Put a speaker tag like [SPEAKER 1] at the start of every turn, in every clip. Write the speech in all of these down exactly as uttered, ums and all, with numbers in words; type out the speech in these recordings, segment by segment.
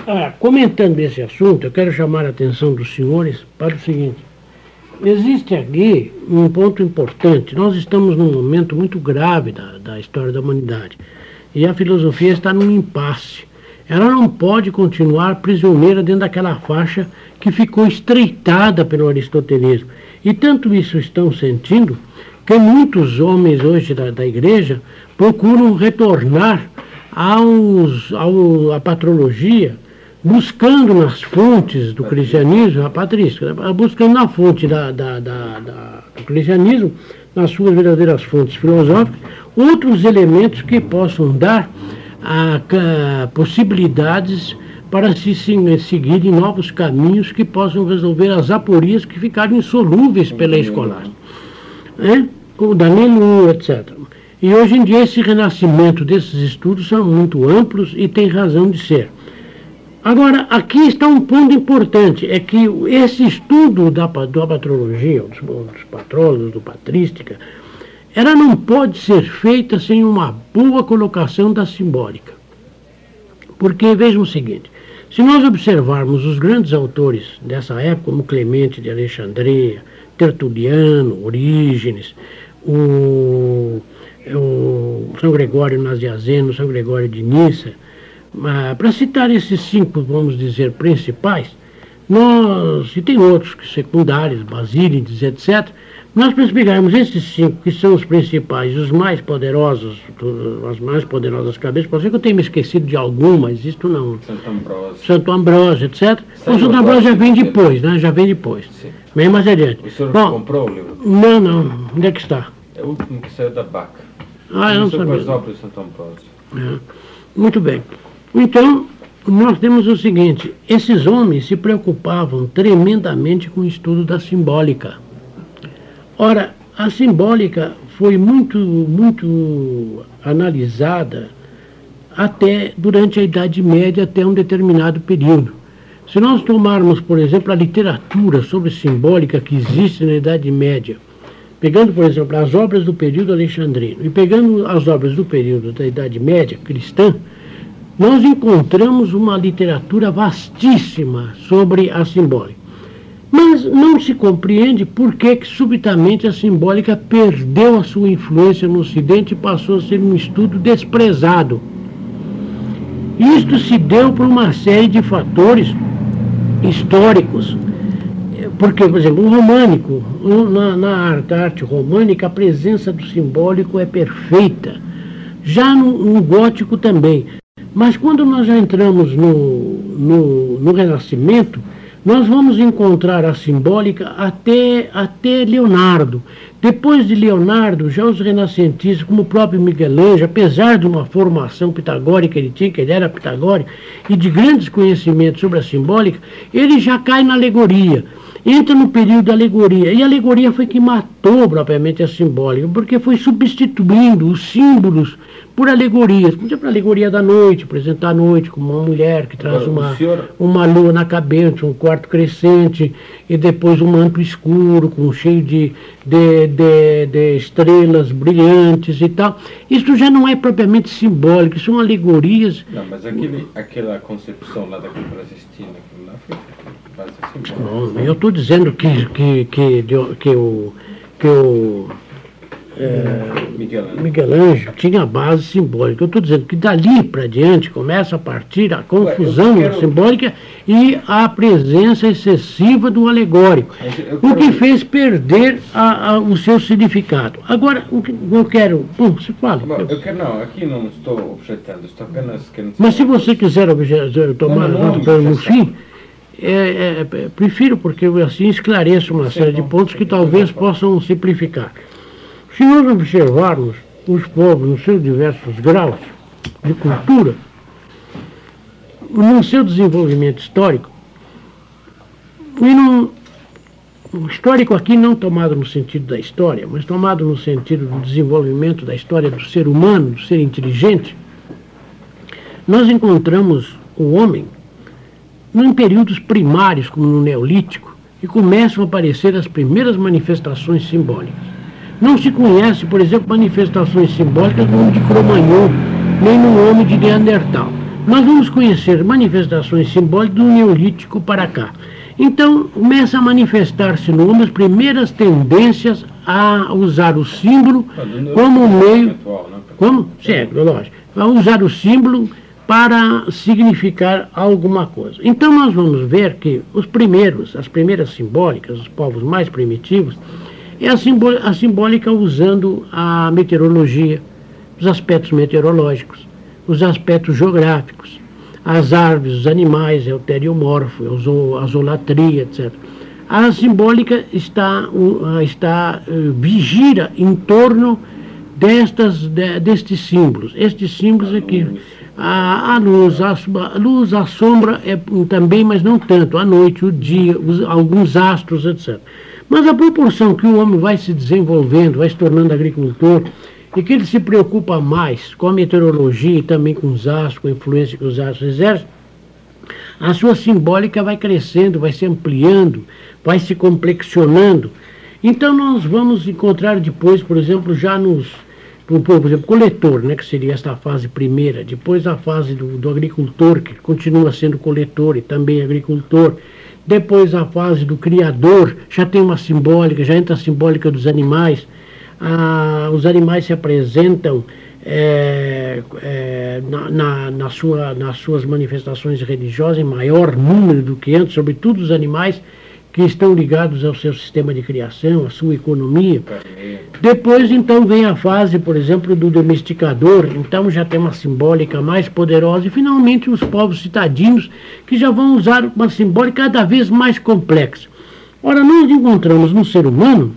[SPEAKER 1] Ah, comentando esse assunto, eu quero chamar a atenção dos senhores para o seguinte. Existe aqui um ponto importante. Nós estamos num momento muito grave da, da história da humanidade. E a filosofia está num impasse. Ela não pode continuar prisioneira dentro daquela faixa que ficou estreitada pelo aristotelismo. E tanto isso estão sentindo que muitos homens hoje da, da igreja procuram retornar aos, ao, à patrologia, buscando nas fontes do cristianismo, a patrística, buscando na fonte da, da, da, da, do cristianismo, nas suas verdadeiras fontes filosóficas, outros elementos que possam dar a, a, possibilidades para se, se seguir em novos caminhos que possam resolver as aporias que ficaram insolúveis pela escolar. É? O Danilo, etcétera. E hoje em dia esse renascimento desses estudos são muito amplos e tem razão de ser. Agora, aqui está um ponto importante, é que esse estudo da, da patrologia, dos, dos patrólogos, do patrística, ela não pode ser feita sem uma boa colocação da simbólica. Porque, vejam o seguinte, se nós observarmos os grandes autores dessa época, como Clemente de Alexandria, Tertuliano, Orígenes, o, o São Gregório Nazianzeno, São Gregório de Nissa, para citar esses cinco, vamos dizer, principais, nós, e tem outros que secundários, Basílides, etcétera, nós para pegarmos esses cinco, que são os principais, os mais poderosos, as mais poderosas cabeças, pode ser que eu tenha me esquecido de algum, mas isto não.
[SPEAKER 2] Santo Ambrósio.
[SPEAKER 1] Santo Ambrósio, etcétera. O Santo Ambrósio já vem depois, né? Já vem depois. Sim. Bem mais adiante.
[SPEAKER 2] O senhor
[SPEAKER 1] Bom,
[SPEAKER 2] comprou o livro?
[SPEAKER 1] Não, não. Onde é que está?
[SPEAKER 2] É o último que saiu da Baca.
[SPEAKER 1] Ah, eu não sabia.
[SPEAKER 2] As obras de Santo Ambrósio.
[SPEAKER 1] É. Muito bem. Então, nós temos o seguinte, esses homens se preocupavam tremendamente com o estudo da simbólica. Ora, a simbólica foi muito, muito analisada até durante a Idade Média, até um determinado período. Se nós tomarmos, por exemplo, a literatura sobre simbólica que existe na Idade Média, pegando, por exemplo, as obras do período alexandrino e pegando as obras do período da Idade Média cristã, nós encontramos uma literatura vastíssima sobre a simbólica. Mas não se compreende por que, que subitamente a simbólica perdeu a sua influência no Ocidente e passou a ser um estudo desprezado. Isto se deu por uma série de fatores históricos. Porque, por exemplo, o românico, na, na arte, arte românica, a presença do simbólico é perfeita. Já no, no gótico também. Mas quando nós já entramos no, no, no Renascimento, nós vamos encontrar a simbólica até, até Leonardo. Depois de Leonardo, já os renascentistas, como o próprio Miguel Ângelo, apesar de uma formação pitagórica que ele tinha, que ele era pitagórico, e de grandes conhecimentos sobre a simbólica, ele já cai na alegoria. Entra no período da alegoria. E a alegoria foi que matou propriamente a simbólica, porque foi substituindo os símbolos por alegorias. Por exemplo, a alegoria da noite, apresentar a noite como uma mulher que traz uma, senhor... uma lua na cabeça, um quarto crescente, e depois um manto escuro, com cheio de, de, de, de estrelas brilhantes e tal. Isso já não é propriamente simbólico, são alegorias.
[SPEAKER 2] Não, mas aquele, aquela concepção lá da Capela Sistina, aquilo lá foi quase simbólico.
[SPEAKER 1] Não, eu estou dizendo que, que, que, que, que o... Que o É,
[SPEAKER 2] Miguel Ângelo.
[SPEAKER 1] Miguel Ângelo tinha base simbólica. Eu estou dizendo que dali para diante começa a partir a confusão quero... simbólica e a presença excessiva do alegórico, quero... o que fez perder a, a, o seu significado. Agora, o que eu quero... Bom, você fala.
[SPEAKER 2] Bom, eu quero, não, aqui não estou objetando, estou apenas... querendo...
[SPEAKER 1] Mas se você quiser objetar, tomar nota no fim, é, é, é, prefiro, porque eu assim esclareço uma série de pontos que talvez possam simplificar. Se nós observarmos os povos nos seus diversos graus de cultura, no seu desenvolvimento histórico, e no, o histórico aqui não tomado no sentido da história, mas tomado no sentido do desenvolvimento da história do ser humano, do ser inteligente, nós encontramos o homem em períodos primários, como no Neolítico, e começam a aparecer as primeiras manifestações simbólicas. Não se conhece, por exemplo, manifestações simbólicas no homem de Cro-Magnon, nem no homem de Neandertal. nós vamos conhecer manifestações simbólicas do Neolítico para cá. Então, começa a manifestar-se no homem as primeiras tendências a usar o símbolo como meio... Como? Certo, lógico. A usar o símbolo para significar alguma coisa. Então, nós vamos ver que os primeiros, as primeiras simbólicas, os povos mais primitivos, é a, simbó a simbólica usando a meteorologia, os aspectos meteorológicos, os aspectos geográficos, as árvores, os animais, é o teriomorfo, é a zolatria, etcétera. A simbólica está, está vigira em torno destas, de, destes símbolos. Estes símbolos aqui, a, a luz, a, a luz, a sombra é também, mas não tanto, a noite, o dia, os, alguns astros, etcétera. Mas a proporção que o homem vai se desenvolvendo, vai se tornando agricultor, e que ele se preocupa mais com a meteorologia e também com os astros, com a influência que os astros exercem, a sua simbólica vai crescendo, vai se ampliando, vai se complexionando. Então nós vamos encontrar depois, por exemplo, já nos, por, por exemplo, coletor, né, que seria esta fase primeira, depois a fase do, do agricultor, que continua sendo coletor e também agricultor, depois a fase do criador, já tem uma simbólica, já entra a simbólica dos animais. Ah, os animais se apresentam é, é, na, na, na sua, nas suas manifestações religiosas em maior número do que antes, sobretudo os animais que estão ligados ao seu sistema de criação, à sua economia. Depois, então, vem a fase, por exemplo, do domesticador, então já tem uma simbólica mais poderosa, e finalmente os povos citadinos, que já vão usar uma simbólica cada vez mais complexa. Ora, nós encontramos no ser humano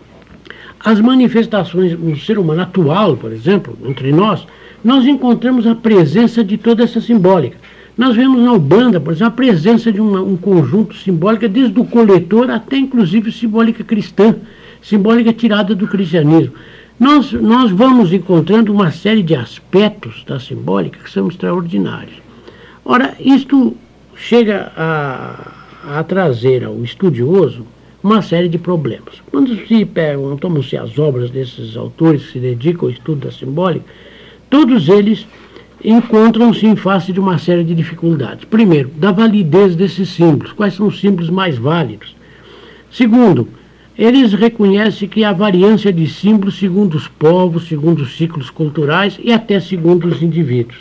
[SPEAKER 1] as manifestações, no ser humano atual, por exemplo, entre nós, nós encontramos a presença de toda essa simbólica. Nós vemos na Ubanda, por exemplo, a presença de uma, um conjunto simbólico, desde o coletor até, inclusive, simbólica cristã, simbólica tirada do cristianismo. Nós, nós vamos encontrando uma série de aspectos da simbólica que são extraordinários. Ora, isto chega a, a trazer ao estudioso uma série de problemas. Quando se pegam, tomam-se as obras desses autores que se dedicam ao estudo da simbólica, todos eles encontram-se em face de uma série de dificuldades. Primeiro, da validez desses símbolos. Quais são os símbolos mais válidos? Segundo, eles reconhecem que há variância de símbolos segundo os povos, segundo os ciclos culturais e até segundo os indivíduos.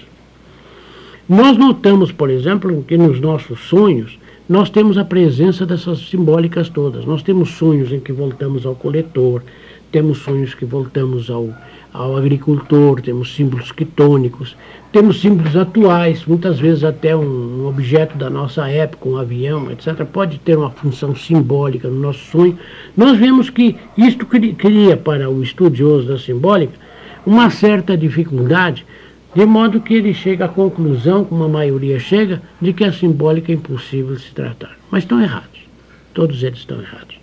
[SPEAKER 1] Nós notamos, por exemplo, que nos nossos sonhos, nós temos a presença dessas simbólicas todas. Nós temos sonhos em que voltamos ao coletor, temos sonhos que voltamos ao, ao agricultor, temos símbolos quitônicos, temos símbolos atuais, muitas vezes até um, um objeto da nossa época, um avião, etcétera, pode ter uma função simbólica no nosso sonho. Nós vemos que isto cria para o estudioso da simbólica uma certa dificuldade, de modo que ele chega à conclusão, como a maioria chega, de que a simbólica é impossível de se tratar. Mas estão errados. Todos eles estão errados.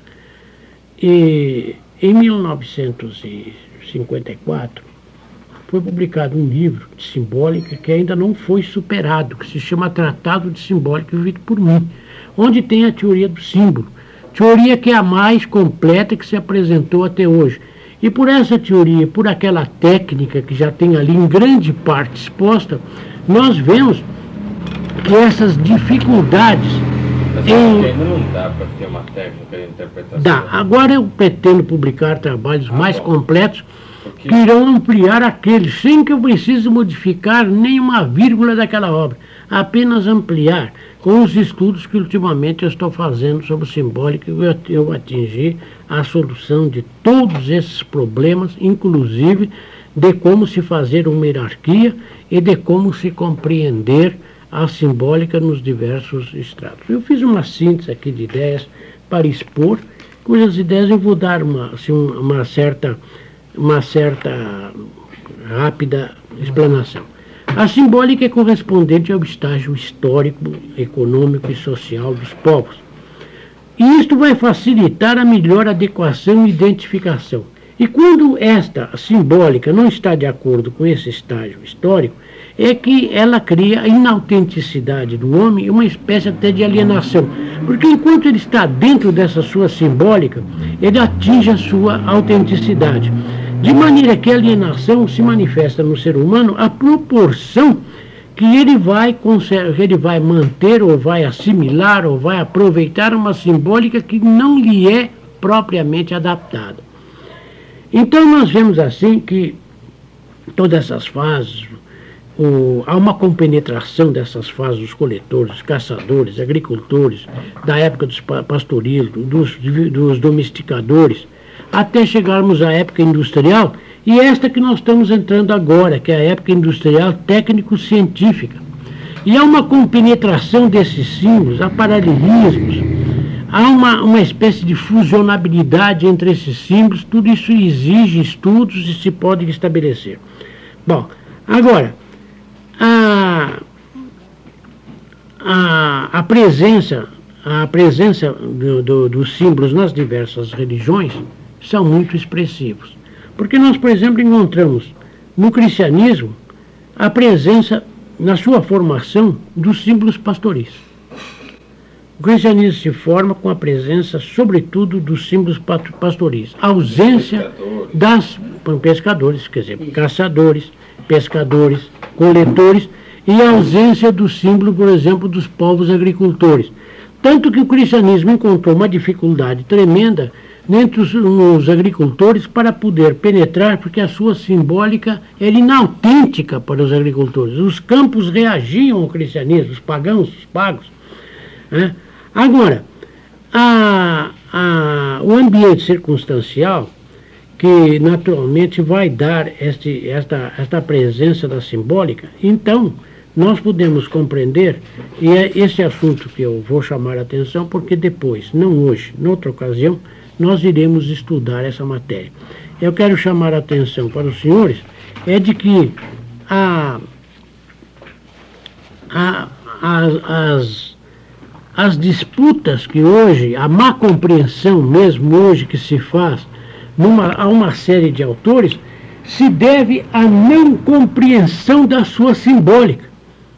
[SPEAKER 1] E em mil novecentos e cinquenta e quatro, foi publicado um livro de simbólica que ainda não foi superado, que se chama Tratado de Simbólica, escrito por mim, onde tem a teoria do símbolo. Teoria que é a mais completa que se apresentou até hoje. E por essa teoria, por aquela técnica que já tem ali em grande parte exposta, nós vemos que essas dificuldades...
[SPEAKER 2] Mas
[SPEAKER 1] em...
[SPEAKER 2] ainda não dá para ter uma técnica de interpretação.
[SPEAKER 1] Dá. Agora eu pretendo publicar trabalhos ah, mais bom. completos
[SPEAKER 2] Porque...
[SPEAKER 1] que irão ampliar aqueles, sem que eu precise modificar nenhuma vírgula daquela obra. Apenas ampliar com os estudos que ultimamente eu estou fazendo sobre simbólica, eu, eu atingi a solução de todos esses problemas, inclusive de como se fazer uma hierarquia e de como se compreender a simbólica nos diversos estratos. Eu fiz uma síntese aqui de ideias para expor, cujas ideias eu vou dar uma, assim, uma, certa, uma certa rápida explanação. A simbólica é correspondente ao estágio histórico, econômico e social dos povos. E isto vai facilitar a melhor adequação e identificação. E quando esta simbólica não está de acordo com esse estágio histórico, é que ela cria a inautenticidade do homem e uma espécie até de alienação. Porque enquanto ele está dentro dessa sua simbólica, ele atinge a sua autenticidade. De maneira que a alienação se manifesta no ser humano à proporção que ele vai, que ele vai manter, ou vai assimilar, ou vai aproveitar uma simbólica que não lhe é propriamente adaptada. Então nós vemos assim que todas essas fases, o, há uma compenetração dessas fases dos coletores, caçadores, agricultores, da época dos pastorismo, dos, dos domesticadores, até chegarmos à época industrial, e esta que nós estamos entrando agora, que é a época industrial técnico-científica. E há uma compenetração desses símbolos, há paralelismos, há uma, uma espécie de fusionabilidade entre esses símbolos, tudo isso exige estudos e se pode estabelecer. Bom, agora, a, a, a presença, a presença do, do, dos símbolos nas diversas religiões são muito expressivos. Porque nós, por exemplo, encontramos no cristianismo a presença, na sua formação, dos símbolos pastoris. O cristianismo se forma com a presença, sobretudo, dos símbolos pastoris. A ausência das pescadores, quer dizer, caçadores, pescadores, coletores, e a ausência do símbolo, por exemplo, dos povos agricultores. Tanto que o cristianismo encontrou uma dificuldade tremenda entre os, os agricultores para poder penetrar, porque a sua simbólica era inautêntica para os agricultores. Os campos reagiam ao cristianismo, os pagãos, os pagos. Né? Agora, a, a, o ambiente circunstancial, que naturalmente vai dar este, esta, esta presença da simbólica, então nós podemos compreender, e é esse assunto que eu vou chamar a atenção, porque depois, não hoje, noutra ocasião, nós iremos estudar essa matéria. Eu quero chamar a atenção para os senhores, é de que a, a, a, as, as disputas que hoje, a má compreensão mesmo hoje que se faz numa, a uma série de autores, se deve à não compreensão da sua simbólica.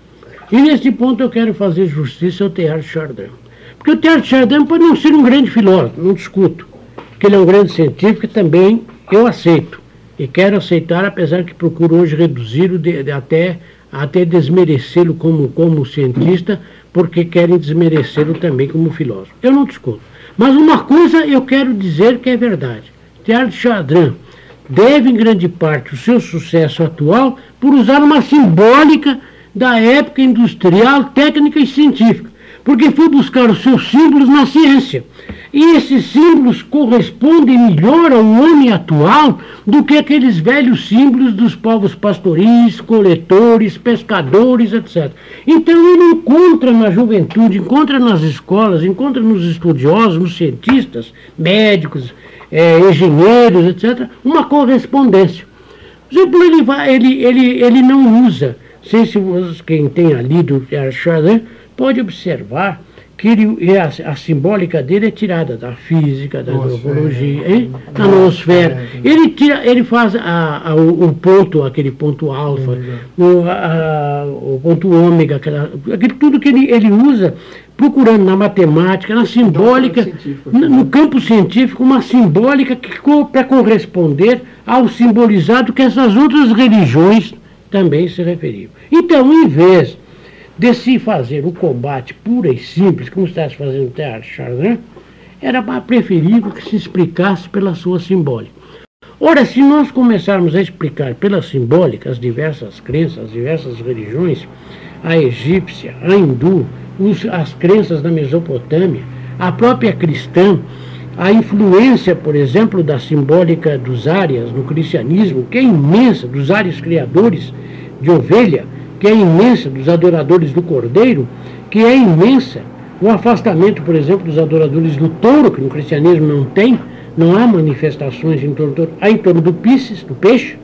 [SPEAKER 1] E neste ponto eu quero fazer justiça ao Teilhard de Chardin. Porque o Teilhard de Chardin pode não ser um grande filósofo, não discuto. Que ele é um grande científico, também eu aceito. E quero aceitar, apesar que procuro hoje reduzi-lo de, de, até, até desmerecê-lo como, como cientista, porque querem desmerecê-lo também como filósofo. Eu não discuto. Mas uma coisa eu quero dizer que é verdade. Teilhard de Chardin deve, em grande parte, o seu sucesso atual por usar uma simbólica da época industrial, técnica e científica. Porque foi buscar os seus símbolos na ciência. E esses símbolos correspondem melhor ao homem atual do que aqueles velhos símbolos dos povos pastoris, coletores, pescadores, etcétera. Então ele encontra na juventude, encontra nas escolas, encontra nos estudiosos, nos cientistas, médicos, é, engenheiros, etcétera, uma correspondência. Por exemplo, ele, vai, ele, ele, ele não usa, sei se quem tenha lido Chardin pode observar que ele, a, a simbólica dele é tirada da física, da antropologia, hein? Da noosfera. Ele, tira, ele faz a, a, o, o ponto, aquele ponto alfa, o, a, o ponto ômega, aquela, aquele, tudo que ele, ele usa, procurando na matemática, na simbólica, no, no campo científico, uma simbólica que para corresponder ao simbolizado que essas outras religiões também se referiam. Então, em vez de se fazer o combate puro e simples, como está se fazendo o Teilhard de Chardin, era preferível que se explicasse pela sua simbólica. Ora, se nós começarmos a explicar pela simbólica as diversas crenças, as diversas religiões, a egípcia, a hindu, os, as crenças da Mesopotâmia, a própria cristã, a influência, por exemplo, da simbólica dos árias no cristianismo, que é imensa, dos ários criadores de ovelha, que é imensa, dos adoradores do cordeiro, que é imensa. O afastamento, por exemplo, dos adoradores do touro, que no cristianismo não tem, não há manifestações em torno do touro, há em torno do piscis, do peixe,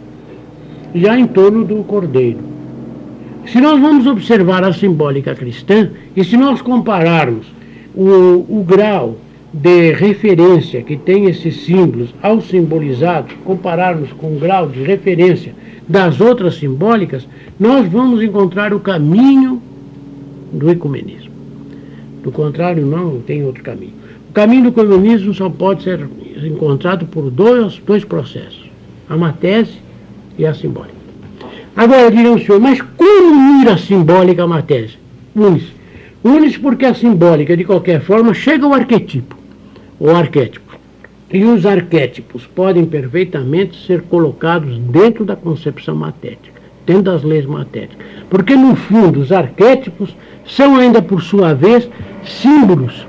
[SPEAKER 1] e há em torno do cordeiro. Se nós vamos observar a simbólica cristã, e se nós compararmos o, o grau de referência que tem esses símbolos ao simbolizado, compararmos com o grau de referência das outras simbólicas, nós vamos encontrar o caminho do ecumenismo. Do contrário, não tem outro caminho. O caminho do ecumenismo só pode ser encontrado por dois, dois processos, a matese e a simbólica. Agora, dirão o senhor, mas como unir a simbólica à matéria? Une-se. Une-se porque a simbólica, de qualquer forma, chega ao arquetipo, ou arquétipo. E os arquétipos podem perfeitamente ser colocados dentro da concepção matética, dentro das leis matéticas. Porque, no fundo, os arquétipos são ainda, por sua vez, símbolos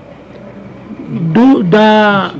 [SPEAKER 1] do, da,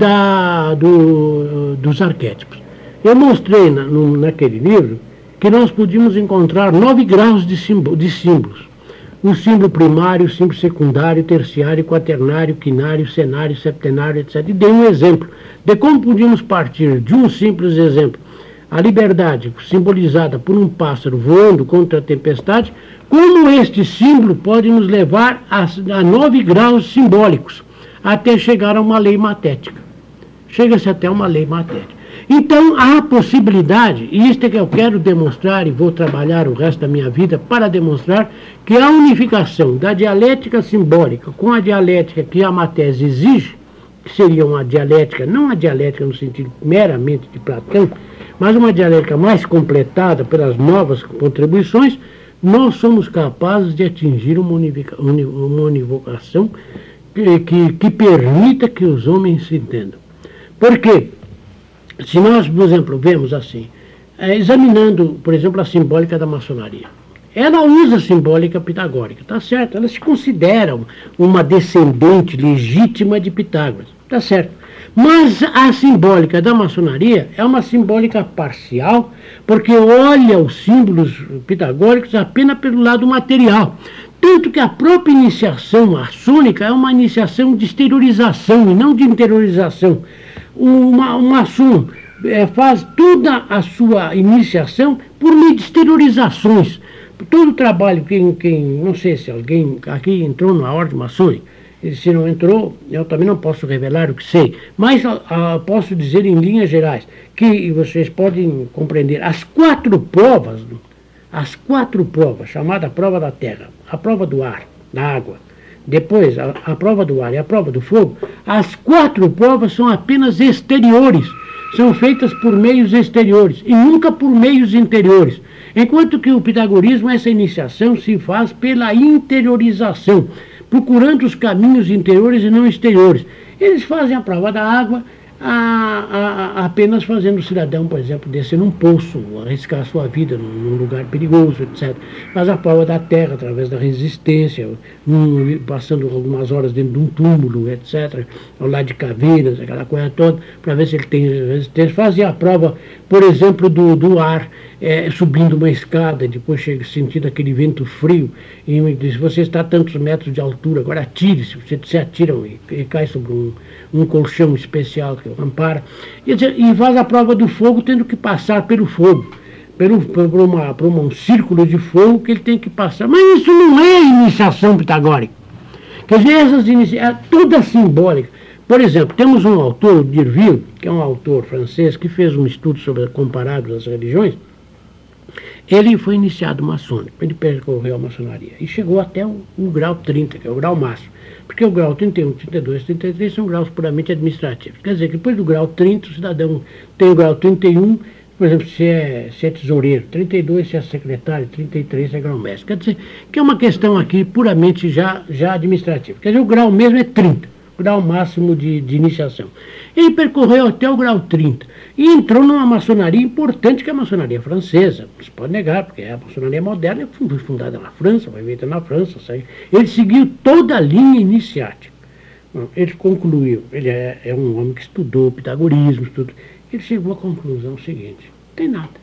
[SPEAKER 1] da, do, dos arquétipos. Eu mostrei na, no, naquele livro que nós podíamos encontrar nove graus de, símbolo, de símbolos. O símbolo primário, o símbolo secundário, terciário, quaternário, quinário, senário, septenário, etcétera. E dei um exemplo de como podíamos partir de um simples exemplo. A liberdade, simbolizada por um pássaro voando contra a tempestade, como este símbolo pode nos levar a, a nove graus simbólicos, até chegar a uma lei matética. Chega-se até uma lei matética. Então, há a possibilidade, e isto é que eu quero demonstrar, e vou trabalhar o resto da minha vida para demonstrar, que a unificação da dialética simbólica com a dialética que a Matese exige, que seria uma dialética, não a dialética no sentido meramente de Platão, mas uma dialética mais completada pelas novas contribuições, nós somos capazes de atingir uma, unifica, uma univocação que, que, que permita que os homens se entendam. Por quê? Se nós, por exemplo, vemos assim, é, examinando, por exemplo, a simbólica da maçonaria, ela usa a simbólica pitagórica, tá certo? Ela se considera uma descendente legítima de Pitágoras, tá certo? Mas a simbólica da maçonaria é uma simbólica parcial, porque olha os símbolos pitagóricos apenas pelo lado material. Tanto que a própria iniciação maçônica é uma iniciação de exteriorização e não de interiorização. O maçom é, faz toda a sua iniciação por meio de exteriorizações. Todo o trabalho, quem, quem, não sei se alguém aqui entrou na ordem maçônica, se não entrou, eu também não posso revelar o que sei, mas a, a, posso dizer em linhas gerais, que vocês podem compreender, as quatro provas, as quatro provas, chamada prova da terra, a prova do ar, da água, depois a, a prova do ar e a prova do fogo, as quatro provas são apenas exteriores, são feitas por meios exteriores e nunca por meios interiores. Enquanto que o pitagorismo, essa iniciação se faz pela interiorização, procurando os caminhos interiores e não exteriores. Eles fazem a prova da água, a, a, a, apenas fazendo o cidadão, por exemplo, descer num poço, arriscar a sua vida num, num lugar perigoso, etcétera. Faz a prova da terra através da resistência, um, passando algumas horas dentro de um túmulo, etcétera, ao lado de caveiras, aquela coisa toda, para ver se ele tem resistência. Fazem a prova, por exemplo, do, do ar, é, subindo uma escada, depois chega sentindo aquele vento frio, e me diz, você está a tantos metros de altura, agora atire-se, você se atira e, e cai sobre um, um colchão especial que o ampara, e, e faz a prova do fogo tendo que passar pelo fogo, pelo, por, uma, por um círculo de fogo que ele tem que passar. Mas isso não é iniciação pitagórica. Quer dizer, essas iniciações, toda simbólica. Por exemplo, temos um autor, o D'Urville, que é um autor francês, que fez um estudo sobre comparados às religiões. Ele foi iniciado maçônico, ele percorreu a maçonaria e chegou até o, o grau trinta, que é o grau máximo. Porque o grau trinta e um, trinta e dois, trinta e três são graus puramente administrativos. Quer dizer que depois do grau trinta, o cidadão tem o grau trinta e um, por exemplo, se é, se é tesoureiro, trinta e dois se é secretário, trinta e três se é grão-mestre. Quer dizer que é uma questão aqui puramente já, já administrativa. Quer dizer, o grau mesmo é trinta, o grau máximo de, de iniciação. Ele percorreu até o grau trinta e entrou numa maçonaria importante, que é a maçonaria francesa. Não se pode negar, porque a maçonaria moderna foi fundada na França, foi feita na França. Sabe? Ele seguiu toda a linha iniciática. Ele concluiu, ele é, é um homem que estudou pitagorismo, estudou, ele chegou à conclusão seguinte: não tem nada.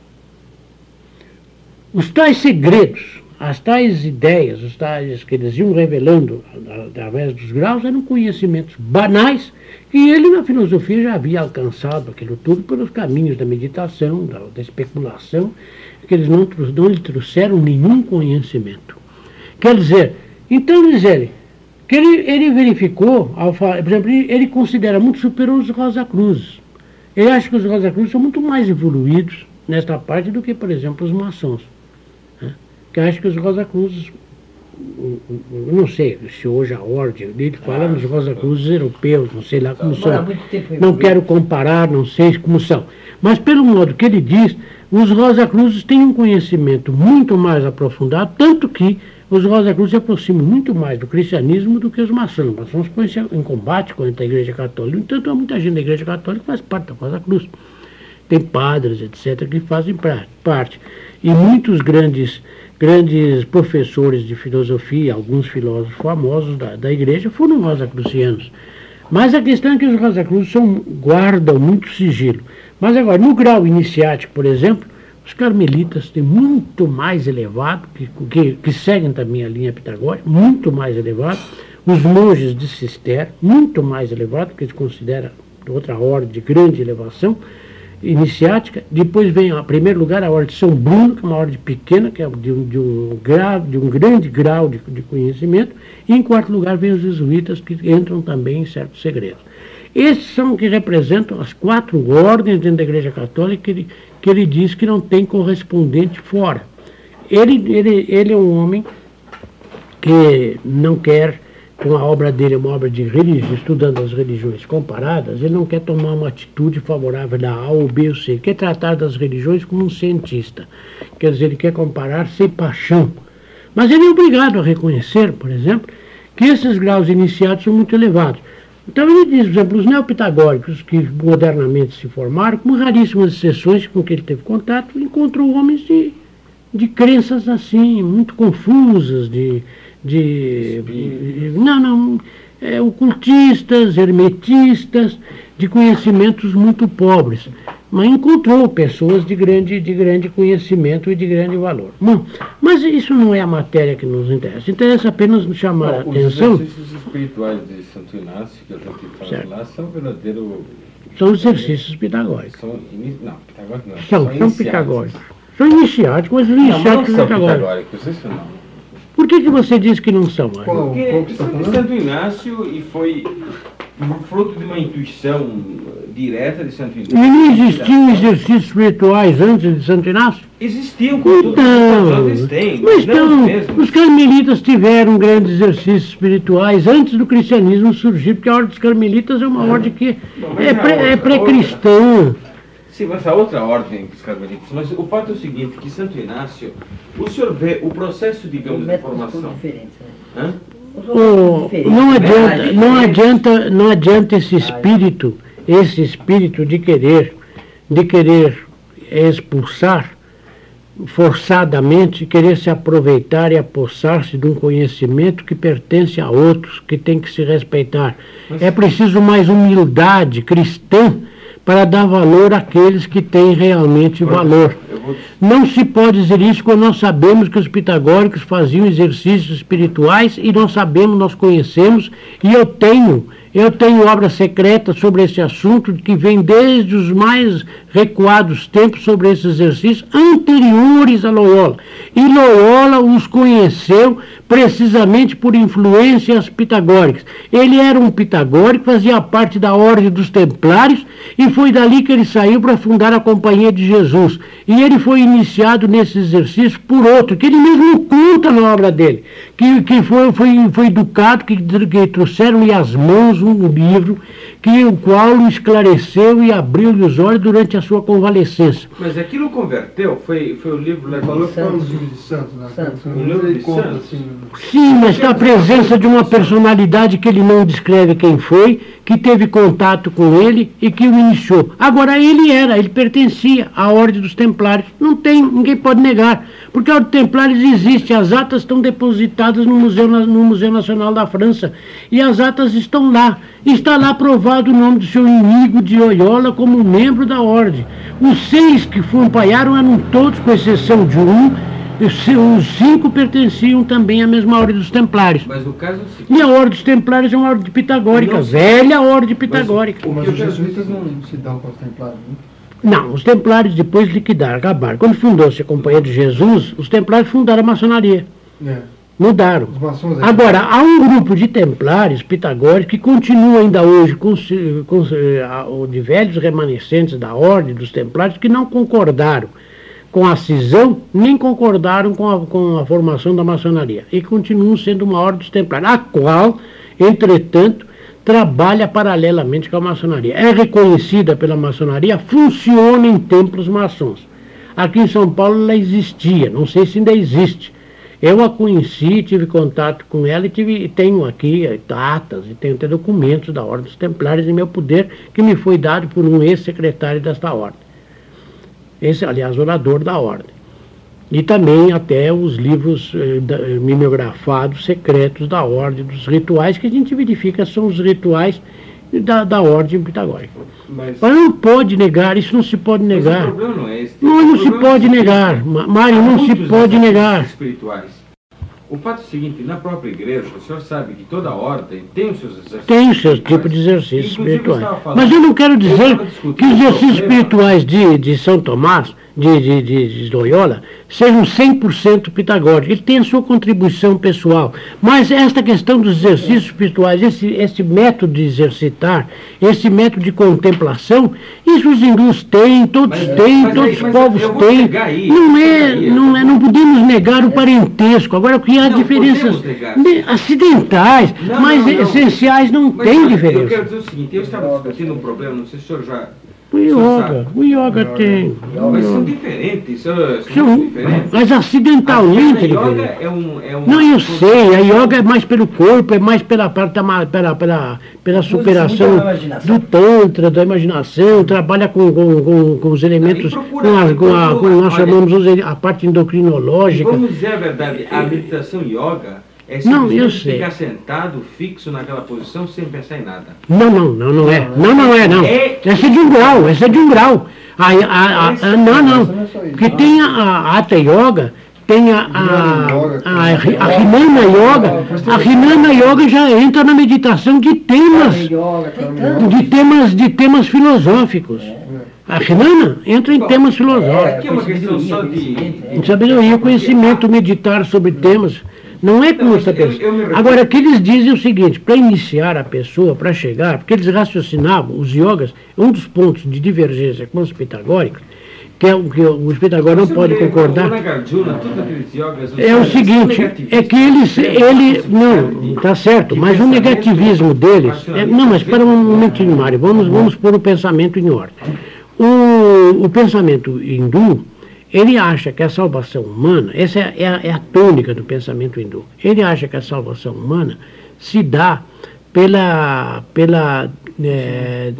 [SPEAKER 1] Os tais segredos, as tais ideias, os tais que eles iam revelando através dos graus, eram conhecimentos banais que ele na filosofia já havia alcançado aquilo tudo pelos caminhos da meditação, da, da especulação, que eles não, não lhe trouxeram nenhum conhecimento. Quer dizer, então diz ele, que ele, ele verificou, ao, por exemplo, ele, ele considera muito superior os Rosacruzes. Ele acha que os Rosacruzes são muito mais evoluídos nesta parte do que, por exemplo, os maçons. Né? Que acho que os Rosacruzes, não sei se hoje a ordem dele fala nos Rosacruzes europeus, não sei lá como são. Não quero comparar, não sei como são. Mas pelo modo que ele diz, os Rosacruzes têm um conhecimento muito mais aprofundado, tanto que os Rosacruzes se aproximam muito mais do cristianismo do que os maçons. Os maçons põem em combate contra a Igreja Católica. No entanto, há muita gente da Igreja Católica que faz parte da Rosa Cruz. Tem padres, etcétera, que fazem parte. E muitos grandes, grandes professores de filosofia, alguns filósofos famosos da, da Igreja, foram rosacrucianos. Mas a questão é que os Rosacruzes são, guardam muito sigilo. Mas agora, no grau iniciático, por exemplo, os carmelitas têm muito mais elevado, que, que, que seguem também a linha pitagórica, muito mais elevado. Os monges de Cister, muito mais elevado, que eles consideram outra ordem de grande elevação iniciática. Depois vem, em primeiro lugar, a ordem de São Bruno, que é uma ordem pequena, que é de um, de um, grau, de um grande grau de, de conhecimento. E em quarto lugar vem os jesuítas, que entram também em certos segredos. Esses são que representam as quatro ordens dentro da Igreja Católica, que ele, que ele diz que não tem correspondente fora. Ele, ele, ele é um homem que não quer, com a obra dele, uma obra de religião, estudando as religiões comparadas, ele não quer tomar uma atitude favorável da A ou B ou C, ele quer tratar das religiões como um cientista. Quer dizer, ele quer comparar sem paixão. Mas ele é obrigado a reconhecer, por exemplo, que esses graus iniciados são muito elevados. Então ele diz, por exemplo, os neopitagóricos que modernamente se formaram, com raríssimas exceções com que ele teve contato, encontrou homens de, de crenças assim, muito confusas, de, de, de não, não, é, ocultistas, hermetistas, de conhecimentos muito pobres. Mas encontrou pessoas de grande, de grande conhecimento e de grande valor. Bom, mas isso não é a matéria que nos interessa. Interessa apenas chamar a
[SPEAKER 2] Bom,
[SPEAKER 1] atenção.
[SPEAKER 2] Os exercícios espirituais de Santo Inácio, que a gente faz
[SPEAKER 1] Certo.
[SPEAKER 2] lá, são verdadeiro...
[SPEAKER 1] São exercícios pitagóricos.
[SPEAKER 2] São ini... Não, pitagóricos não.
[SPEAKER 1] São, são
[SPEAKER 2] iniciáticos.
[SPEAKER 1] pitagóricos. São iniciáticos, mas os
[SPEAKER 2] Não, mas não
[SPEAKER 1] iniciáticos
[SPEAKER 2] são
[SPEAKER 1] pitagóricos.
[SPEAKER 2] pitagóricos, isso não.
[SPEAKER 1] Por que, que você diz que não são, Mário?
[SPEAKER 3] Qual?
[SPEAKER 4] Porque
[SPEAKER 3] Qual que você tá
[SPEAKER 4] foi de
[SPEAKER 3] falando?
[SPEAKER 4] Santo Inácio e foi fruto de uma intuição direta de Santo Inácio.
[SPEAKER 1] E não existiam exercícios espirituais antes de Santo Inácio?
[SPEAKER 4] Existiam, contudo,
[SPEAKER 1] Então,
[SPEAKER 4] eles têm,
[SPEAKER 1] mas
[SPEAKER 4] não os
[SPEAKER 1] então,
[SPEAKER 4] mesmos.
[SPEAKER 1] os carmelitas tiveram grandes exercícios espirituais antes do cristianismo surgir, porque a ordem dos carmelitas é uma ordem que
[SPEAKER 4] Não, mas
[SPEAKER 1] é
[SPEAKER 4] a
[SPEAKER 1] pré- é
[SPEAKER 4] outra-
[SPEAKER 1] pré-cristã.
[SPEAKER 4] Sim, mas a outra ordem dos carmelitas. Mas o fato é o seguinte, que Santo Inácio, o senhor vê o processo, digamos, de
[SPEAKER 5] métodos são
[SPEAKER 4] formação.
[SPEAKER 5] diferentes, né?
[SPEAKER 4] Hã?
[SPEAKER 5] Os outros são
[SPEAKER 1] O-
[SPEAKER 5] diferentes.
[SPEAKER 1] não,
[SPEAKER 5] né?
[SPEAKER 1] adianta, não,
[SPEAKER 5] Diferentes.
[SPEAKER 1] adianta, não adianta esse espírito, esse espírito de querer, de querer expulsar forçadamente, querer se aproveitar e apossar-se de um conhecimento que pertence a outros, que tem que se respeitar. É preciso mais humildade cristã para dar valor àqueles que têm realmente valor.
[SPEAKER 4] Eu vou...
[SPEAKER 1] Não se pode dizer isso quando nós sabemos que os pitagóricos faziam exercícios espirituais e nós sabemos, nós conhecemos, e eu tenho, eu tenho obra secreta sobre esse assunto que vem desde os mais recuados tempos sobre esses exercícios anteriores a Loyola. E Loyola os conheceu precisamente por influências pitagóricas. Ele era um pitagórico, fazia parte da ordem dos templários e foi dali que ele saiu para fundar a Companhia de Jesus. E ele foi iniciado nesse exercício por outro, que ele mesmo conta na obra dele, que, que foi, foi, foi educado, que, que trouxeram-lhe às mãos um livro, que o qual o esclareceu e abriu-lhe os olhos durante a sua convalescência.
[SPEAKER 4] Mas aquilo converteu, foi, foi o livro lá
[SPEAKER 3] Ele
[SPEAKER 4] de
[SPEAKER 3] falou que foi um
[SPEAKER 5] Santos.
[SPEAKER 3] livro de Santos, né?
[SPEAKER 5] Santos.
[SPEAKER 3] Um
[SPEAKER 4] livro
[SPEAKER 3] ele
[SPEAKER 4] de
[SPEAKER 3] conta
[SPEAKER 4] Santos.
[SPEAKER 3] assim.
[SPEAKER 1] Sim, mas na presença de uma personalidade que ele não descreve quem foi, que teve contato com ele e que o iniciou. Agora, ele era, ele pertencia à Ordem dos Templários. Não tem, ninguém pode negar, porque a Ordem dos Templários existe, as atas estão depositadas no Museu, no Museu Nacional da França, e as atas estão lá. Está lá provado o nome do seu inimigo de Loyola como membro da Ordem. Os seis que acompanharam eram todos, com exceção de um, os cinco pertenciam também à mesma Ordem dos Templários.
[SPEAKER 4] Mas no caso é o seguinte,
[SPEAKER 1] E a Ordem dos Templários é uma ordem pitagórica,
[SPEAKER 4] Não,
[SPEAKER 1] velha ordem pitagórica.
[SPEAKER 3] Mas
[SPEAKER 4] eu
[SPEAKER 3] os
[SPEAKER 4] quero
[SPEAKER 3] jesuítas
[SPEAKER 4] dizer-
[SPEAKER 3] não se dão com os templários, né?
[SPEAKER 1] Não, os Templários depois liquidaram, acabaram. Quando fundou-se a Companhia de Jesus, os Templários fundaram a maçonaria.
[SPEAKER 3] É.
[SPEAKER 1] Mudaram.
[SPEAKER 3] Os maçons é-
[SPEAKER 1] Agora, há um grupo de templários pitagóricos que continua ainda hoje com, se- com se- a- o de velhos remanescentes da ordem dos templários que não concordaram com a cisão, nem concordaram com a, com a formação da maçonaria. E continuam sendo uma ordem dos templários, a qual, entretanto, trabalha paralelamente com a maçonaria. É reconhecida pela maçonaria, funciona em templos maçons. Aqui em São Paulo ela existia, não sei se ainda existe. Eu a conheci, tive contato com ela e tive, tenho aqui datas e tenho até documentos da Ordem dos Templários em meu poder, que me foi dado por um ex-secretário desta ordem. Esse, aliás, orador da ordem. E também até os livros eh, da, mimeografados secretos da ordem, dos rituais, que a gente verifica são os rituais da, da ordem pitagórica.
[SPEAKER 4] Mas,
[SPEAKER 1] Mas não pode negar, isso não se pode
[SPEAKER 4] mas
[SPEAKER 1] negar.
[SPEAKER 4] o problema não é esse.
[SPEAKER 1] Não,
[SPEAKER 4] O
[SPEAKER 1] não se
[SPEAKER 4] problema
[SPEAKER 1] pode
[SPEAKER 4] é o seguinte,
[SPEAKER 1] negar, Ma- Mário,
[SPEAKER 4] há
[SPEAKER 1] não se
[SPEAKER 4] muitos
[SPEAKER 1] pode
[SPEAKER 4] exercícios
[SPEAKER 1] negar.
[SPEAKER 4] espirituais. O fato é o seguinte, na própria igreja, o senhor sabe que toda ordem tem os seus exercícios
[SPEAKER 1] Tem os seus
[SPEAKER 4] espirituais.
[SPEAKER 1] tipos de exercícios
[SPEAKER 4] Inclusive, eu
[SPEAKER 1] espirituais.
[SPEAKER 4] estava falando-
[SPEAKER 1] Mas eu não quero
[SPEAKER 4] eu
[SPEAKER 1] dizer
[SPEAKER 4] estava discutindo
[SPEAKER 1] que os
[SPEAKER 4] o
[SPEAKER 1] exercícios
[SPEAKER 4] problema.
[SPEAKER 1] espirituais de, de São Tomás, de, de, de, de Loyola, sejam cem por cento pitagóricos. Ele tem a sua contribuição pessoal. Mas esta questão dos exercícios espirituais, esse, esse método de exercitar, esse método de contemplação, isso os hindus têm, todos
[SPEAKER 4] Mas-
[SPEAKER 1] têm,
[SPEAKER 4] mas
[SPEAKER 1] todos
[SPEAKER 4] aí-
[SPEAKER 1] os
[SPEAKER 4] mas
[SPEAKER 1] povos
[SPEAKER 4] eu vou
[SPEAKER 1] têm.
[SPEAKER 4] chegar aí,
[SPEAKER 1] Não
[SPEAKER 4] eu vou
[SPEAKER 1] é,
[SPEAKER 4] chegar aí,
[SPEAKER 1] não é, não podemos negar o parentesco. Agora, o que há
[SPEAKER 4] Não,
[SPEAKER 1] diferenças
[SPEAKER 4] podemos negar.
[SPEAKER 1] ne- acidentais,
[SPEAKER 4] Não,
[SPEAKER 1] mas
[SPEAKER 4] não, não.
[SPEAKER 1] essenciais não
[SPEAKER 4] Mas,
[SPEAKER 1] tem
[SPEAKER 4] olha,
[SPEAKER 1] diferença.
[SPEAKER 4] Eu quero dizer o seguinte, eu estava discutindo um problema, não sei se o senhor já...
[SPEAKER 1] O
[SPEAKER 4] o senhor
[SPEAKER 1] yoga,
[SPEAKER 4] sabe.
[SPEAKER 1] o yoga tem.
[SPEAKER 4] Mas são diferentes, são, são
[SPEAKER 1] São-
[SPEAKER 4] muito diferentes.
[SPEAKER 1] mas acidentalmente
[SPEAKER 4] A yoga
[SPEAKER 1] diferente.
[SPEAKER 4] é um... É um
[SPEAKER 1] Não, eu sei, a yoga é mais pelo corpo, é mais pela parte da ma- pela, pela, pela superação
[SPEAKER 3] muito da imaginação.
[SPEAKER 1] do tantra, da imaginação, trabalha com, com, com, com os elementos,
[SPEAKER 4] Não, e procura-
[SPEAKER 1] com, a, com, a, com nós
[SPEAKER 4] olha-
[SPEAKER 1] chamamos os ele- a parte
[SPEAKER 4] E
[SPEAKER 1] endocrinológica.
[SPEAKER 4] vamos dizer a verdade, a meditação yoga é
[SPEAKER 1] Não, eu
[SPEAKER 4] simplesmente
[SPEAKER 1] sei.
[SPEAKER 4] ficar sentado, fixo naquela posição, sem pensar em nada.
[SPEAKER 1] Não, não, não, não é. Não, não é, não.
[SPEAKER 4] É-
[SPEAKER 1] Essa é de um grau, essa é de um grau. A, a, a, a- não, não.
[SPEAKER 3] não é só isso,
[SPEAKER 1] Que
[SPEAKER 3] não.
[SPEAKER 1] tem a, a Hatha Yoga, tem a, a,
[SPEAKER 3] Yoga,
[SPEAKER 1] a, a, a Hinana Yoga. A Hinana Yoga já entra na meditação de temas, de temas, de temas filosóficos. A Hinana entra em
[SPEAKER 4] Bom,
[SPEAKER 1] temas
[SPEAKER 4] Aqui
[SPEAKER 1] filosóficos.
[SPEAKER 4] é uma questão só de...
[SPEAKER 1] Em sabedoria, conhecimento, meditar sobre temas. Não é como
[SPEAKER 4] Não,
[SPEAKER 1] essa
[SPEAKER 4] eu- eu
[SPEAKER 1] pessoa.
[SPEAKER 4] me refiro-
[SPEAKER 1] Agora, o que eles dizem é o seguinte, para iniciar a pessoa, para chegar, porque eles raciocinavam, os yogas, um dos pontos de divergência com os pitagóricos, que é o que os pitagóricos não podem concordar,
[SPEAKER 4] O Nagarjuna, tudo aqueles yogas...
[SPEAKER 1] é o seguinte, é que eles, ele, não, tá certo, mas o negativismo deles, é, não, mas para um momentinho, Mário, vamos, vamos pôr o pensamento em ordem. O, o pensamento hindu, ele acha que a salvação humana, essa é, é, a, é a tônica do pensamento hindu, ele acha que a salvação humana se dá pela, pela é,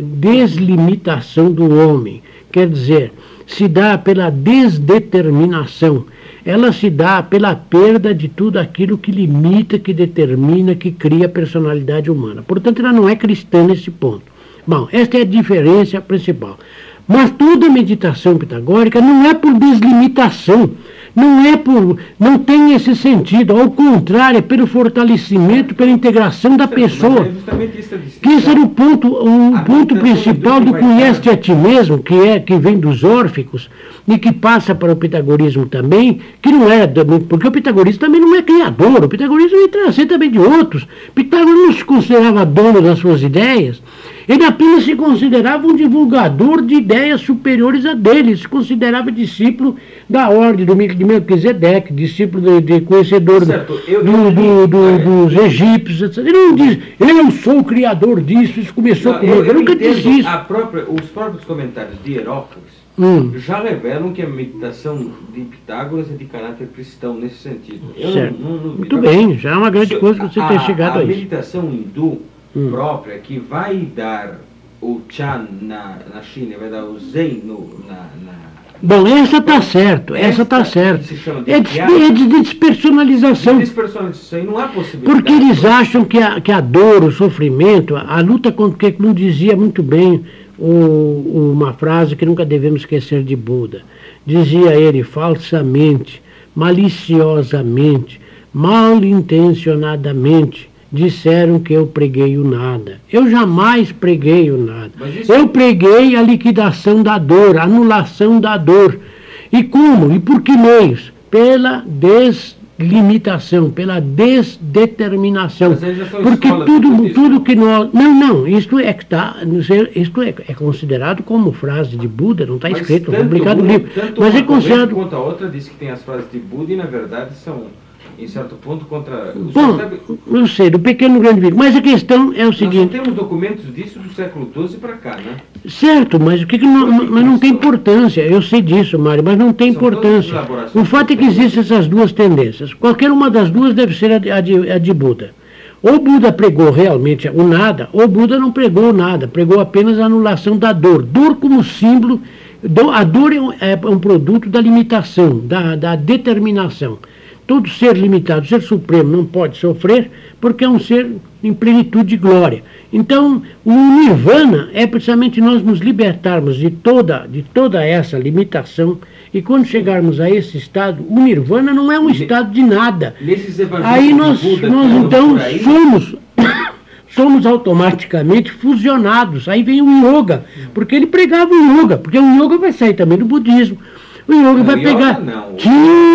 [SPEAKER 1] deslimitação do homem, quer dizer, se dá pela desdeterminação, ela se dá pela perda de tudo aquilo que limita, que determina, que cria a personalidade humana. Portanto, ela não é cristã nesse ponto. Bom, esta é a diferença principal. Mas toda meditação pitagórica não é por deslimitação, não é por, não tem esse sentido, ao contrário, é pelo fortalecimento, pela integração da pessoa.
[SPEAKER 4] É justamente isso que
[SPEAKER 1] Que esse era o ponto, o ponto principal do conhece-te a ti mesmo, que é que vem dos órficos e que passa para o pitagorismo também, que não é, porque o pitagorismo também não é criador, o pitagorismo é trazer também de outros. Pitágoras não se considerava dono das suas ideias, ele apenas se considerava um divulgador de ideias superiores a dele, se considerava discípulo da ordem do de Melquisedeque, discípulo de, de conhecedor
[SPEAKER 4] Certo, eu-
[SPEAKER 1] do,
[SPEAKER 4] eu-
[SPEAKER 1] do, do,
[SPEAKER 4] é.
[SPEAKER 1] dos egípcios, etcétera. Ele não diz, eu sou o criador disso, isso começou
[SPEAKER 4] Não,
[SPEAKER 1] comigo,
[SPEAKER 4] eu,
[SPEAKER 1] eu
[SPEAKER 4] eu
[SPEAKER 1] nunca
[SPEAKER 4] entendo,
[SPEAKER 1] disse isso.
[SPEAKER 4] a própria, os próprios comentários de Heróclides
[SPEAKER 1] Hum,
[SPEAKER 4] já revelam que a meditação de Pitágoras é de caráter cristão nesse sentido. Eu
[SPEAKER 1] certo.
[SPEAKER 4] não- não- não-
[SPEAKER 1] Muito bem, já é uma grande coisa que você
[SPEAKER 4] a,
[SPEAKER 1] ter chegado a
[SPEAKER 4] a
[SPEAKER 1] isso.
[SPEAKER 4] meditação hindu
[SPEAKER 1] Hum.
[SPEAKER 4] própria, que vai dar o Chan na, na China, vai dar o Zen no, na, na
[SPEAKER 1] Bom, essa está certo, essa está
[SPEAKER 4] Esta
[SPEAKER 1] certo.
[SPEAKER 4] que se chama de
[SPEAKER 1] É de,
[SPEAKER 4] piada.
[SPEAKER 1] é de despersonalização.
[SPEAKER 4] despersonalização, e não há possibilidade.
[SPEAKER 1] Porque eles acham que a, que a dor, o sofrimento, a, a luta contra o que não dizia muito bem o, o- uma frase que nunca devemos esquecer de Buda. Dizia ele falsamente, maliciosamente, mal intencionadamente, disseram que eu preguei o nada. Eu jamais preguei o nada.
[SPEAKER 4] Mas isso-
[SPEAKER 1] Eu preguei a liquidação da dor, a anulação da dor. E como? E por que meios? Pela deslimitação, pela desdeterminação.
[SPEAKER 4] Mas aí já são
[SPEAKER 1] Porque
[SPEAKER 4] escolas
[SPEAKER 1] tudo,
[SPEAKER 4] budistas.
[SPEAKER 1] tudo que nós... Não, não, isto é que está... Isto é, é considerado como frase de Buda, não está
[SPEAKER 4] Mas
[SPEAKER 1] escrito, não
[SPEAKER 4] tanto
[SPEAKER 1] publicado no
[SPEAKER 4] uma-
[SPEAKER 1] livro.
[SPEAKER 4] tanto
[SPEAKER 1] Mas
[SPEAKER 4] uma
[SPEAKER 1] é considerado...
[SPEAKER 4] corrente quanto a outra diz que tem as frases de Buda e na verdade são em certo ponto, contra... o senhor
[SPEAKER 1] Bom,
[SPEAKER 4] sabe-
[SPEAKER 1] eu sei, do pequeno grande vírgula. Mas a questão é o
[SPEAKER 4] Nós só
[SPEAKER 1] seguinte...
[SPEAKER 4] temos documentos disso do século doze para cá, né?
[SPEAKER 1] Certo, mas o que que não, mas não tem importância. Eu sei disso, Mário, mas não tem
[SPEAKER 4] São todas
[SPEAKER 1] importância.
[SPEAKER 4] elaborações
[SPEAKER 1] O fato é que existem essas duas tendências. Qualquer uma das duas deve ser a de, a de, a de Buda. Ou Buda pregou realmente o nada, ou Buda não pregou o nada, pregou apenas a anulação da dor. Dor como símbolo, do- a dor é um, é um produto da limitação, da, da determinação. Todo ser limitado, ser supremo, não pode sofrer porque é um ser em plenitude de glória. Então, o nirvana é precisamente nós nos libertarmos de toda, de toda essa limitação, e quando chegarmos a esse estado, o nirvana não é um estado de nada.
[SPEAKER 4] Nesses evangelhos
[SPEAKER 1] Aí
[SPEAKER 4] de
[SPEAKER 1] nós,
[SPEAKER 4] Buda que
[SPEAKER 1] nós
[SPEAKER 4] andam
[SPEAKER 1] então
[SPEAKER 4] por aí,
[SPEAKER 1] somos, somos automaticamente fusionados. Aí vem o yoga, porque ele pregava o yoga, porque o yoga vai sair também do budismo. O yoga
[SPEAKER 4] Não,
[SPEAKER 1] vai
[SPEAKER 4] o yoga
[SPEAKER 1] pegar.
[SPEAKER 4] não.
[SPEAKER 1] Sim,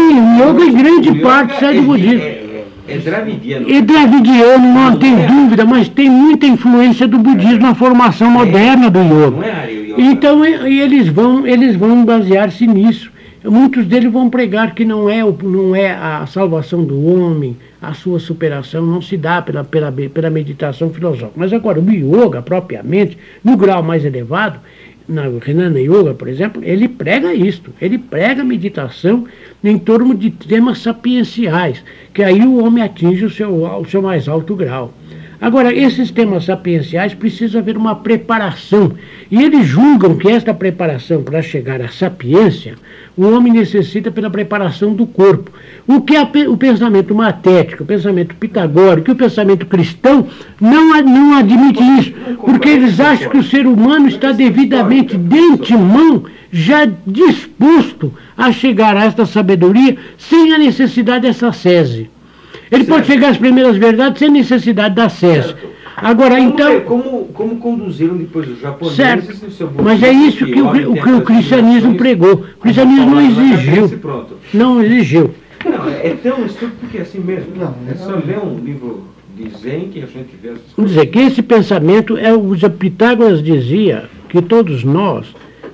[SPEAKER 1] o yoga em grande
[SPEAKER 4] o yoga
[SPEAKER 1] parte sai
[SPEAKER 4] é
[SPEAKER 1] do
[SPEAKER 4] de-
[SPEAKER 1] budismo.
[SPEAKER 4] É, é, é dravidiano.
[SPEAKER 1] E dravidiano, não
[SPEAKER 4] Não
[SPEAKER 1] tem
[SPEAKER 4] é.
[SPEAKER 1] dúvida, mas tem muita influência do budismo na formação moderna do
[SPEAKER 4] Não
[SPEAKER 1] yoga.
[SPEAKER 4] é Arya Yoga.
[SPEAKER 1] Então e- e eles vão, eles vão basear-se nisso. Muitos deles vão pregar que não é, o- não é a salvação do homem, a sua superação não se dá pela, pela, pela meditação filosófica. Mas agora, o yoga, propriamente, no grau mais elevado, na Renana Yoga, por exemplo, ele prega isto. Ele prega a meditação em torno de temas sapienciais, que aí o homem atinge o seu, o seu mais alto grau. Agora, esses temas sapienciais precisa haver uma preparação. E eles julgam que esta preparação para chegar à sapiência, o homem necessita pela preparação do corpo. O que a pe- o pensamento matético, o pensamento pitagórico e o pensamento cristão não, a- não admite isso, porque eles acham que o ser humano está devidamente de antemão já disposto a chegar a esta sabedoria sem a necessidade dessa sese. Ele pode chegar às primeiras verdades sem necessidade da sese. Agora,
[SPEAKER 4] Como,
[SPEAKER 1] então...
[SPEAKER 4] como, como conduziram depois os japoneses
[SPEAKER 1] Certo,
[SPEAKER 4] no seu
[SPEAKER 1] mas é isso que o,
[SPEAKER 4] homem
[SPEAKER 1] o,
[SPEAKER 4] tem
[SPEAKER 1] que o
[SPEAKER 4] essas
[SPEAKER 1] cristianismo
[SPEAKER 4] civilizações,
[SPEAKER 1] pregou. O cristianismo não
[SPEAKER 4] palavra na cabeça
[SPEAKER 1] exigiu.
[SPEAKER 4] e pronto.
[SPEAKER 1] Não exigiu.
[SPEAKER 4] Não, é tão estúpido que é assim mesmo.
[SPEAKER 3] Não,
[SPEAKER 4] é só
[SPEAKER 3] não.
[SPEAKER 4] ler um livro de Zen que a gente vê essas
[SPEAKER 1] Vamos
[SPEAKER 4] coisas.
[SPEAKER 1] dizer que esse pensamento é o que Pitágoras dizia que todos nós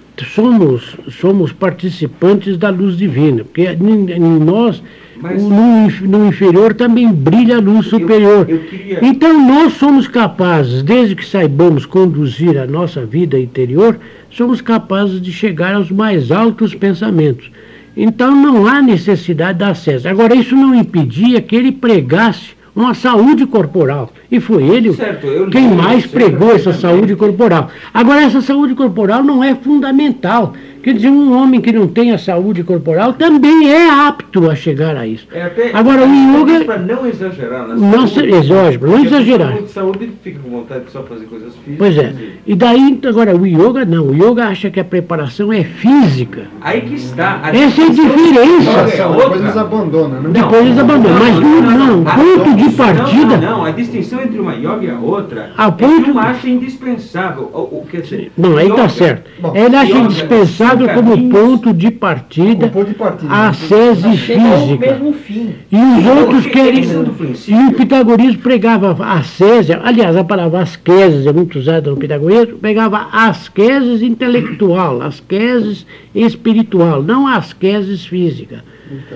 [SPEAKER 1] somos, somos participantes da luz divina, porque em, em nós,
[SPEAKER 4] Mas-
[SPEAKER 1] o- no, inf- no inferior também brilha a luz superior.
[SPEAKER 4] eu queria-
[SPEAKER 1] Então nós somos capazes, desde que saibamos conduzir a nossa vida interior, somos capazes de chegar aos mais altos pensamentos. Então não há necessidade de acesso. Agora, isso não impedia que ele pregasse uma saúde corporal. E foi ele
[SPEAKER 4] Certo, eu
[SPEAKER 1] quem
[SPEAKER 4] li,
[SPEAKER 1] mais
[SPEAKER 4] eu sei
[SPEAKER 1] pregou essa
[SPEAKER 4] perfeitamente.
[SPEAKER 1] saúde corporal. Agora, essa saúde corporal não é fundamental. Quer dizer, um homem que não tem a saúde corporal também é apto a chegar a isso.
[SPEAKER 4] É até,
[SPEAKER 1] Agora, o yoga...
[SPEAKER 4] para não exagerar na
[SPEAKER 1] Não
[SPEAKER 4] saúde,
[SPEAKER 1] se- exógeno, não
[SPEAKER 4] porque a
[SPEAKER 1] exagerar.
[SPEAKER 4] pessoa de saúde fica com vontade de só fazer coisas físicas.
[SPEAKER 1] Pois é. E daí, agora, o yoga não. O yoga acha que a preparação é física.
[SPEAKER 4] Aí que está. A
[SPEAKER 1] Essa é a
[SPEAKER 4] distinção-
[SPEAKER 1] diferença.
[SPEAKER 4] Olha,
[SPEAKER 3] Depois
[SPEAKER 4] outra.
[SPEAKER 3] eles abandonam, né?
[SPEAKER 1] Depois eles abandonam. Mas não, não.
[SPEAKER 4] A-
[SPEAKER 1] Ponto de
[SPEAKER 4] não,
[SPEAKER 1] partida...
[SPEAKER 4] Não, não, a distinção entre uma yoga e a outra
[SPEAKER 1] Ah,
[SPEAKER 4] é
[SPEAKER 1] ponto-
[SPEAKER 4] que uma acha indispensável. O, o, quer dizer,
[SPEAKER 1] Não, aí
[SPEAKER 4] yoga-
[SPEAKER 1] está certo.
[SPEAKER 3] Bom,
[SPEAKER 1] Ele acha
[SPEAKER 4] yoga
[SPEAKER 1] indispensável
[SPEAKER 4] são
[SPEAKER 1] como
[SPEAKER 4] caminhos-
[SPEAKER 1] ponto de partida
[SPEAKER 3] O ponto de partida.
[SPEAKER 1] a sese
[SPEAKER 5] Chega ao
[SPEAKER 1] física.
[SPEAKER 5] mesmo fim.
[SPEAKER 1] E os
[SPEAKER 4] Não,
[SPEAKER 1] outros
[SPEAKER 4] porque
[SPEAKER 1] querem.
[SPEAKER 4] eles são do
[SPEAKER 1] E
[SPEAKER 4] princípio.
[SPEAKER 1] o pitagorismo pregava ascese, aliás, a palavra asqueses é muito usada no pitagorismo, pegava asqueses intelectual, asqueses espiritual, não asqueses física.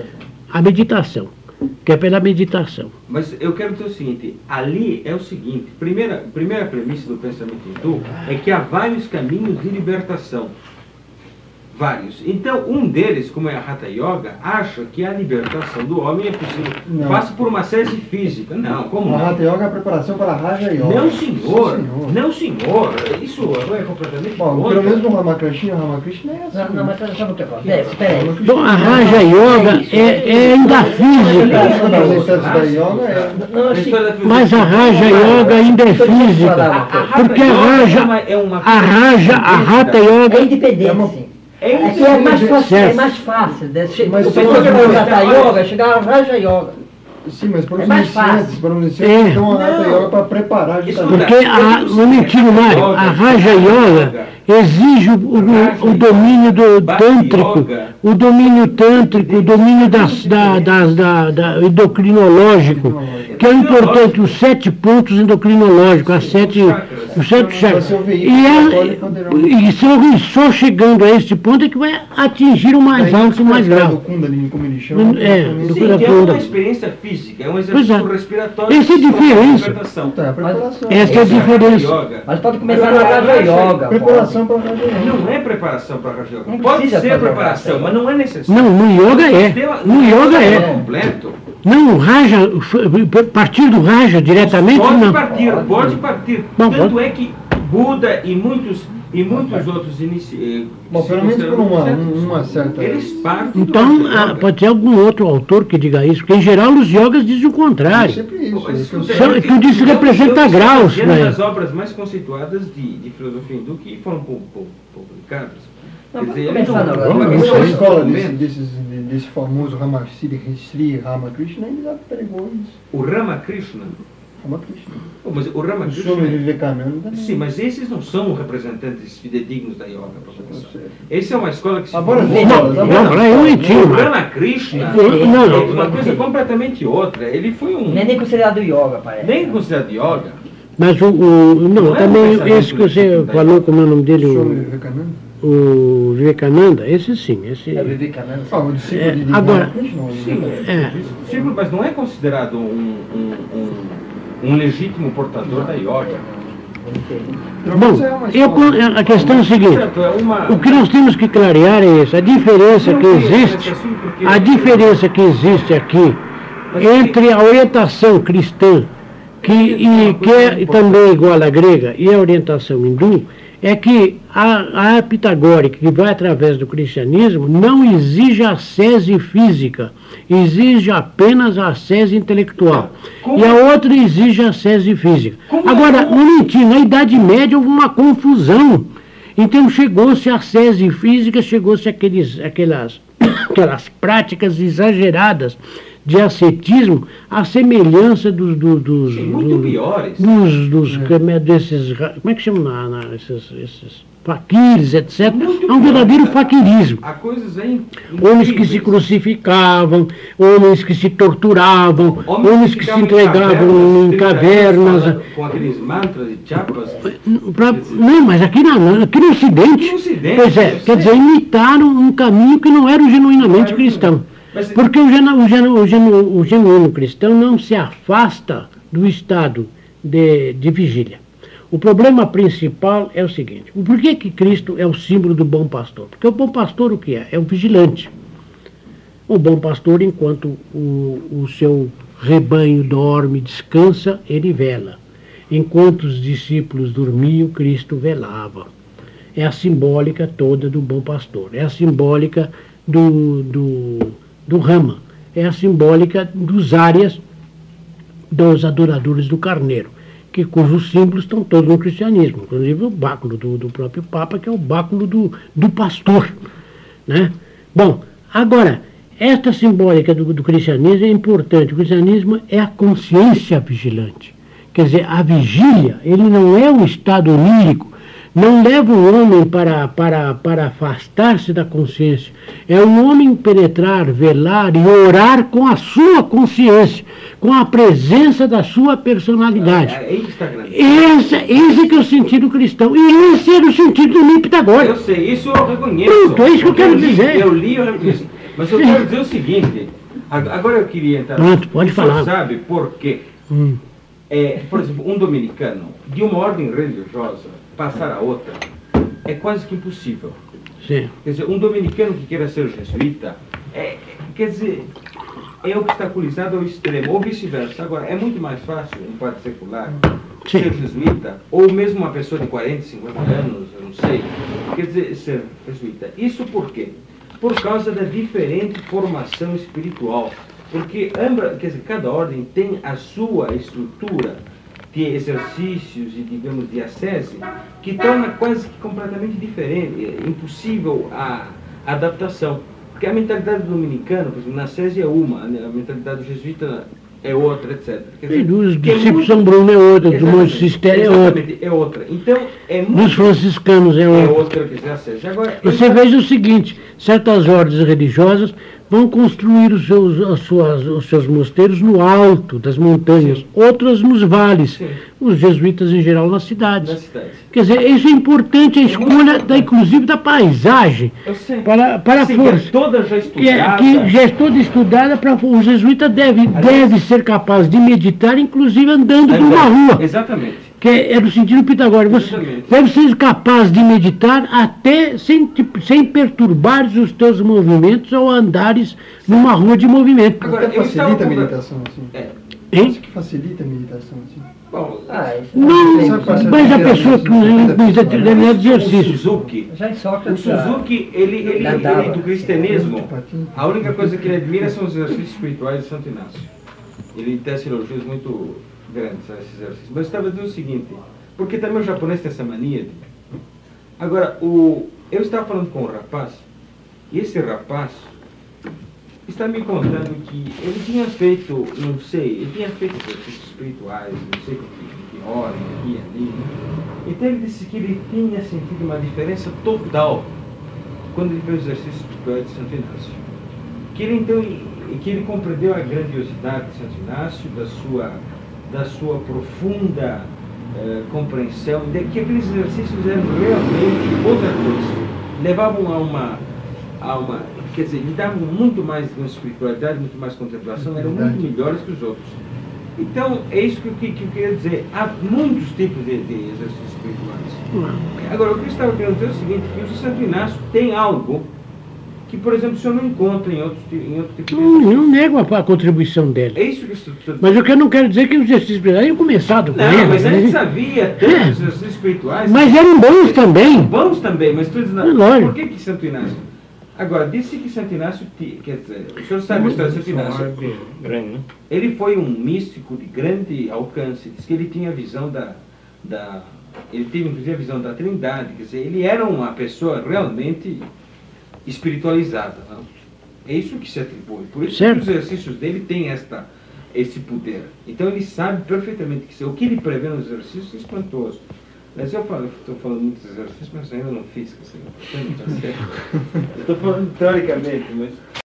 [SPEAKER 1] A meditação, que é pela meditação.
[SPEAKER 4] Mas eu quero dizer o seguinte, ali é o seguinte, primeira, primeira premissa do pensamento hindu é que há vários caminhos de libertação. Vários. Então, um deles, como é a Hatha Yoga, acha que a libertação do homem é possível.
[SPEAKER 3] Não.
[SPEAKER 4] Passa por uma sese física. Não, como
[SPEAKER 3] A
[SPEAKER 4] não?
[SPEAKER 3] Hatha Yoga é a preparação para a Raja Yoga.
[SPEAKER 4] Não, senhor.
[SPEAKER 3] Sim, senhor.
[SPEAKER 4] Não, senhor. Isso é completamente
[SPEAKER 3] Bom,
[SPEAKER 4] contra.
[SPEAKER 3] pelo menos no Ramakrishna, o Ramakrishna é assim.
[SPEAKER 5] Não, não, mas só não tem problema. Espera aí.
[SPEAKER 1] Bom, a Raja Yoga é, é ainda física,
[SPEAKER 3] Uma das instantes da Yoga é...
[SPEAKER 5] Não, assim,
[SPEAKER 1] mas a Raja Yoga ainda é física. Porque a Raja, a Raja, a Hatha
[SPEAKER 5] é
[SPEAKER 1] Yoga,
[SPEAKER 5] independência.
[SPEAKER 4] É
[SPEAKER 5] Aqui é mais fácil,
[SPEAKER 1] Certo.
[SPEAKER 5] é mais fácil. Né? Che-
[SPEAKER 3] Mas
[SPEAKER 5] o
[SPEAKER 3] só
[SPEAKER 5] pessoal que
[SPEAKER 3] uma
[SPEAKER 5] vai
[SPEAKER 3] coisa,
[SPEAKER 5] usar a yoga, chegar a Raja Yoga.
[SPEAKER 3] Sim, mas para
[SPEAKER 5] É
[SPEAKER 3] os
[SPEAKER 5] mais
[SPEAKER 3] iniciantes,
[SPEAKER 5] fácil.
[SPEAKER 3] para os iniciantes,
[SPEAKER 1] É.
[SPEAKER 3] então a Hatha
[SPEAKER 4] Não.
[SPEAKER 3] Yoga para preparar
[SPEAKER 4] Isso
[SPEAKER 3] justamente.
[SPEAKER 1] porque a, não mentira, Mário, a Raja Yoga exige o, o, o domínio do tântrico, o domínio tântrico, o domínio das, da, das, da, da endocrinológico, que é importante, os sete pontos endocrinológicos, as sete, os sete chakras. E, é, e só, só chegando a este ponto é que vai atingir o mais alto e o mais grau. É, do
[SPEAKER 4] Sim, que é uma experiência física, é um exercício respiratório.
[SPEAKER 1] Essa é a diferença. Essa é a diferença.
[SPEAKER 5] Mas pode começar na Raja Yoga.
[SPEAKER 3] Preparação para Raja Yoga.
[SPEAKER 4] Não é preparação para Raja Yoga.
[SPEAKER 5] Não
[SPEAKER 4] Pode
[SPEAKER 5] precisa
[SPEAKER 4] ser
[SPEAKER 5] fazer
[SPEAKER 4] preparação, mas não é necessário.
[SPEAKER 1] Não, no yoga é. No yoga é.
[SPEAKER 4] completo.
[SPEAKER 1] Não, o Raja, partir do Raja diretamente,
[SPEAKER 4] Pode
[SPEAKER 1] não.
[SPEAKER 4] partir, pode partir.
[SPEAKER 1] Não,
[SPEAKER 4] Tanto
[SPEAKER 1] pode.
[SPEAKER 4] é que Buda e muitos, e muitos outros iniciados.
[SPEAKER 3] Bom, pelo menos por uma, uma certa...
[SPEAKER 4] Eles partem do
[SPEAKER 1] Então,
[SPEAKER 4] Raja
[SPEAKER 1] ah,
[SPEAKER 4] Yoga.
[SPEAKER 1] pode ter algum outro autor que diga isso, porque em geral os yogas dizem o
[SPEAKER 3] É
[SPEAKER 1] contrário.
[SPEAKER 3] sempre isso.
[SPEAKER 4] Mas,
[SPEAKER 3] é que eu
[SPEAKER 4] escuta,
[SPEAKER 3] sei.
[SPEAKER 1] São-
[SPEAKER 4] eu-
[SPEAKER 1] tudo isso
[SPEAKER 4] eu-
[SPEAKER 1] representa
[SPEAKER 4] eu-
[SPEAKER 1] graus,
[SPEAKER 4] É uma
[SPEAKER 1] né?
[SPEAKER 4] das obras mais conceituadas de, de filosofia hindu que foram pu- pu- publicadas.
[SPEAKER 5] Não,
[SPEAKER 4] Quer dizer,
[SPEAKER 5] vamos
[SPEAKER 4] ele
[SPEAKER 5] começar
[SPEAKER 4] não-
[SPEAKER 5] agora.
[SPEAKER 4] uma
[SPEAKER 3] Uma
[SPEAKER 4] questão
[SPEAKER 3] a
[SPEAKER 4] de
[SPEAKER 3] escola desse,
[SPEAKER 4] documento.
[SPEAKER 3] desses, desse famoso Ramasri, Sri Ramakrishna, ele já pregou isso.
[SPEAKER 4] O Ramakrishna.
[SPEAKER 3] Ramakrishna.
[SPEAKER 4] Pô, mas o
[SPEAKER 3] O
[SPEAKER 4] Ramakrishna.
[SPEAKER 3] Swami Vivekananda também.
[SPEAKER 4] Sim, mas esses não são representantes fidedignos da yoga, professor.
[SPEAKER 3] sei.
[SPEAKER 4] Essa é uma escola que se
[SPEAKER 3] Agora
[SPEAKER 4] formou-
[SPEAKER 3] sim,
[SPEAKER 1] Não,
[SPEAKER 3] agora
[SPEAKER 1] não,
[SPEAKER 3] sim.
[SPEAKER 1] lá é um
[SPEAKER 4] O
[SPEAKER 1] etinho.
[SPEAKER 4] Ramakrishna
[SPEAKER 1] Não,
[SPEAKER 4] é
[SPEAKER 1] não.
[SPEAKER 4] uma coisa completamente outra. Ele foi um.
[SPEAKER 5] Nem nem considerado yoga, parece.
[SPEAKER 4] Nem considerado yoga.
[SPEAKER 1] Mas o, o- não,
[SPEAKER 4] Não é um
[SPEAKER 1] também
[SPEAKER 4] pensamento
[SPEAKER 1] esse que você
[SPEAKER 4] legítimo,
[SPEAKER 1] falou, como é o nome dele,
[SPEAKER 3] Swami
[SPEAKER 1] o,
[SPEAKER 3] Vivekananda.
[SPEAKER 1] o Vivekananda, esse sim, esse.
[SPEAKER 5] É Vivekananda.
[SPEAKER 3] Ah, o discípulo
[SPEAKER 1] É,
[SPEAKER 3] de
[SPEAKER 1] agora-
[SPEAKER 3] Ramakrishna. o
[SPEAKER 4] Sim,
[SPEAKER 3] Vivekananda.
[SPEAKER 1] É.
[SPEAKER 4] discípulo, mas não é considerado um, um, um, um legítimo portador da yoga.
[SPEAKER 3] Pelo
[SPEAKER 1] Bom,
[SPEAKER 3] menos é uma
[SPEAKER 1] eu,
[SPEAKER 3] escola.
[SPEAKER 1] a questão é a seguinte,
[SPEAKER 4] Certo, é uma-
[SPEAKER 1] o que nós temos que clarear é isso, a diferença que existe, a diferença que existe aqui entre a orientação cristã, que, e, que é também igual à grega, e a orientação hindu, é que a, a pitagórica, que vai através do cristianismo, não exige ascese física, exige apenas a ascese intelectual. E a outra exige a ascese física. Agora, no mentira, na Idade Média houve uma confusão. Então chegou-se a ascese física, chegou-se aqueles, aquelas, aquelas práticas exageradas de ascetismo, à semelhança dos, do- dos,
[SPEAKER 4] Sim, muito
[SPEAKER 1] do-
[SPEAKER 4] piores.
[SPEAKER 1] dos, dos como é, desses, ra- como é que chama, na, na, esses, esses faquires, etcétera.
[SPEAKER 4] Muito
[SPEAKER 1] É um verdadeiro
[SPEAKER 4] pior.
[SPEAKER 1] faquirismo.
[SPEAKER 4] Há coisas aí.
[SPEAKER 1] Homens que se
[SPEAKER 4] incríveis.
[SPEAKER 1] crucificavam, homens que se torturavam, homens que se
[SPEAKER 4] ficavam
[SPEAKER 1] entregavam em
[SPEAKER 4] trinta
[SPEAKER 1] cavernas.
[SPEAKER 4] falando Com aqueles mantras e chapas.
[SPEAKER 1] Pra- não, mas aqui, na, aqui no Ocidente,
[SPEAKER 4] Aqui no Ocidente,
[SPEAKER 1] pois é,
[SPEAKER 4] eu
[SPEAKER 1] quer
[SPEAKER 4] sei.
[SPEAKER 1] dizer, imitaram um caminho que não era o genuinamente
[SPEAKER 4] Não era o
[SPEAKER 1] cristão.
[SPEAKER 4] Mas-
[SPEAKER 1] Porque o, genu, o, genu, o, genu, o genuíno cristão não se afasta do estado de, de vigília. O problema principal é o seguinte: o porquê que Cristo é o símbolo do bom pastor? Porque o bom pastor o que é? É o vigilante. O bom pastor, enquanto o, o seu rebanho dorme, descansa, ele vela. Enquanto os discípulos dormiam, Cristo velava. É a simbólica toda do bom pastor. É a simbólica do, do, do Rama. É a simbólica dos áreas dos adoradores do carneiro, que, cujos símbolos estão todos no cristianismo. Inclusive o báculo do, do próprio Papa, que é o báculo do, do pastor. Né? Bom, agora, esta simbólica do, do cristianismo é importante. O cristianismo é a consciência vigilante. Quer dizer, a vigília, ele não é um estado onírico, não leva o homem para, para, para afastar-se da consciência. É o homem penetrar, velar e orar com a sua consciência, com a presença da sua personalidade.
[SPEAKER 4] É aí que está grande.
[SPEAKER 1] Esse, esse que é o sentido cristão. E esse era o sentido do meio
[SPEAKER 4] Eu
[SPEAKER 1] pitagórico.
[SPEAKER 4] sei, isso eu reconheço.
[SPEAKER 1] Pronto, é isso que eu quero
[SPEAKER 4] li,
[SPEAKER 1] dizer.
[SPEAKER 4] Eu li, eu reconheço. Mas eu
[SPEAKER 1] Sim.
[SPEAKER 4] quero dizer o seguinte. ag- Agora eu queria entrar.
[SPEAKER 1] Pronto, pode
[SPEAKER 4] O senhor
[SPEAKER 1] falar.
[SPEAKER 4] sabe por quê?
[SPEAKER 1] Hum,
[SPEAKER 4] É, por exemplo, um dominicano de uma ordem religiosa passar a outra é quase que impossível.
[SPEAKER 1] sim.
[SPEAKER 4] Quer dizer, um dominicano que queira ser jesuíta, é, quer dizer, é obstaculizado ao extremo, ou vice-versa. Agora, é muito mais fácil um padre secular
[SPEAKER 1] Sim.
[SPEAKER 4] ser jesuíta, ou mesmo uma pessoa de quarenta, cinquenta anos, eu não sei, quer dizer, ser jesuíta. Isso por quê? Por causa da diferente formação espiritual. Porque ambas, quer dizer, cada ordem tem a sua estrutura de exercícios e, digamos, de ascese, que torna quase que completamente diferente, é impossível a adaptação. Porque a mentalidade dominicana, por exemplo, na ascese é uma, a mentalidade jesuíta é outra, etcétera. Quer
[SPEAKER 1] E
[SPEAKER 4] dizer,
[SPEAKER 1] dos
[SPEAKER 4] que é
[SPEAKER 1] discípulos
[SPEAKER 4] muito-
[SPEAKER 1] São Bruno é outra, do Monte
[SPEAKER 4] Exatamente,
[SPEAKER 1] Cister é outra,
[SPEAKER 4] exatamente, é outra. Então, é
[SPEAKER 1] dos
[SPEAKER 4] muito...
[SPEAKER 1] franciscanos é
[SPEAKER 4] É
[SPEAKER 1] outra.
[SPEAKER 4] outra, quer dizer, ou seja, agora... eu
[SPEAKER 1] Você
[SPEAKER 4] já-
[SPEAKER 1] veja o seguinte, certas ordens religiosas vão construir os seus, as suas, os seus mosteiros no alto das montanhas,
[SPEAKER 4] Sim.
[SPEAKER 1] outras nos vales,
[SPEAKER 4] Sim.
[SPEAKER 1] os jesuítas em geral nas cidades.
[SPEAKER 4] Na cidade.
[SPEAKER 1] Quer dizer, isso é importante, a
[SPEAKER 4] muito
[SPEAKER 1] escolha,
[SPEAKER 4] importante.
[SPEAKER 1] da, inclusive, da paisagem,
[SPEAKER 4] Eu sei.
[SPEAKER 1] para, para a
[SPEAKER 4] Sim, que é
[SPEAKER 1] força.
[SPEAKER 4] toda já
[SPEAKER 1] Que, é-
[SPEAKER 4] estudada.
[SPEAKER 1] que já é toda estudada, para o jesuíta deve, deve ser capaz de meditar, inclusive andando por uma rua,
[SPEAKER 4] Exatamente.
[SPEAKER 1] que é, é no sentido pitagórico. Você
[SPEAKER 4] Exatamente.
[SPEAKER 1] deve ser capaz de meditar até sem, te- sem perturbar os teus movimentos ou andares numa rua de movimento.
[SPEAKER 4] Agora,
[SPEAKER 3] Até
[SPEAKER 4] eu estava
[SPEAKER 3] facilita a
[SPEAKER 4] conver-
[SPEAKER 3] meditação, assim.
[SPEAKER 4] É.
[SPEAKER 1] Hein?
[SPEAKER 3] Acho que facilita a meditação, assim.
[SPEAKER 4] Bom,
[SPEAKER 5] Ah, isso
[SPEAKER 1] Não,
[SPEAKER 5] tem-
[SPEAKER 3] Sabe qual é a
[SPEAKER 1] mas a
[SPEAKER 3] diferença
[SPEAKER 1] pessoa que
[SPEAKER 3] entre
[SPEAKER 1] fez determinados
[SPEAKER 4] o
[SPEAKER 1] exercícios.
[SPEAKER 4] Suzuki,
[SPEAKER 5] Já em
[SPEAKER 4] o
[SPEAKER 5] Sócrates.
[SPEAKER 4] Suzuki, ele, ele,
[SPEAKER 5] Nadava.
[SPEAKER 4] ele do cristianismo, a única coisa que ele admira são os exercícios espirituais de Santo Inácio. Ele tece elogios muito grandes a esses exercícios. Mas eu estava dizendo o seguinte, porque também o japonês tem essa mania de... Agora, o... eu estava falando com um rapaz, e esse rapaz está me contando que ele tinha feito, não sei, ele tinha feito exercícios espirituais, não sei com que, que hora, aqui e ali. Então ele disse que ele tinha sentido uma diferença total quando ele fez o exercício espiritual de Santo Inácio. Que ele então, que ele compreendeu a grandiosidade de Santo Inácio, da sua, da sua profunda eh, compreensão, de que aqueles exercícios eram realmente outra coisa. Levavam a uma, a uma, quer dizer, lhe davam muito mais de espiritualidade, muito mais contemplação, eram muito melhores que os outros. Então, é isso que, que, que eu queria dizer. Há muitos tipos de, de exercícios espirituais. Agora, o que eu estava querendo dizer é o seguinte, que o Santo Inácio tem algo que, por exemplo, o senhor não encontra em outros, em outro tipo de
[SPEAKER 1] Não, eu
[SPEAKER 4] exercício.
[SPEAKER 1] não nego a, a contribuição dele.
[SPEAKER 4] É isso que eu estou dizendo.
[SPEAKER 1] Mas eu que- não quero dizer que os exercícios espirituais tenham começado com
[SPEAKER 4] Não,
[SPEAKER 1] ele,
[SPEAKER 4] mas
[SPEAKER 1] né?
[SPEAKER 4] antes havia tantos
[SPEAKER 1] É.
[SPEAKER 4] exercícios espirituais.
[SPEAKER 1] Mas eram bons também.
[SPEAKER 4] Bons também, mas estou dizendo,
[SPEAKER 1] É lógico.
[SPEAKER 4] por que que Santo Inácio? Agora, disse que Santo Inácio, ti- quer dizer, o senhor sabe a história de Santo Inácio.
[SPEAKER 2] grande, né?
[SPEAKER 4] Ele foi um místico de grande alcance, diz que ele tinha a visão da, da ele teve inclusive a visão da Trindade, quer dizer, ele era uma pessoa realmente espiritualizada, não? É isso que se atribui, por isso
[SPEAKER 1] Certo.
[SPEAKER 4] que os exercícios dele têm esta, esse poder. Então ele sabe perfeitamente que se- o que ele prevê nos exercícios é espantoso. Mas eu falo, estou falando muitos exercícios, mas ainda não fiz, quer dizer, eu estou falando teoricamente, mas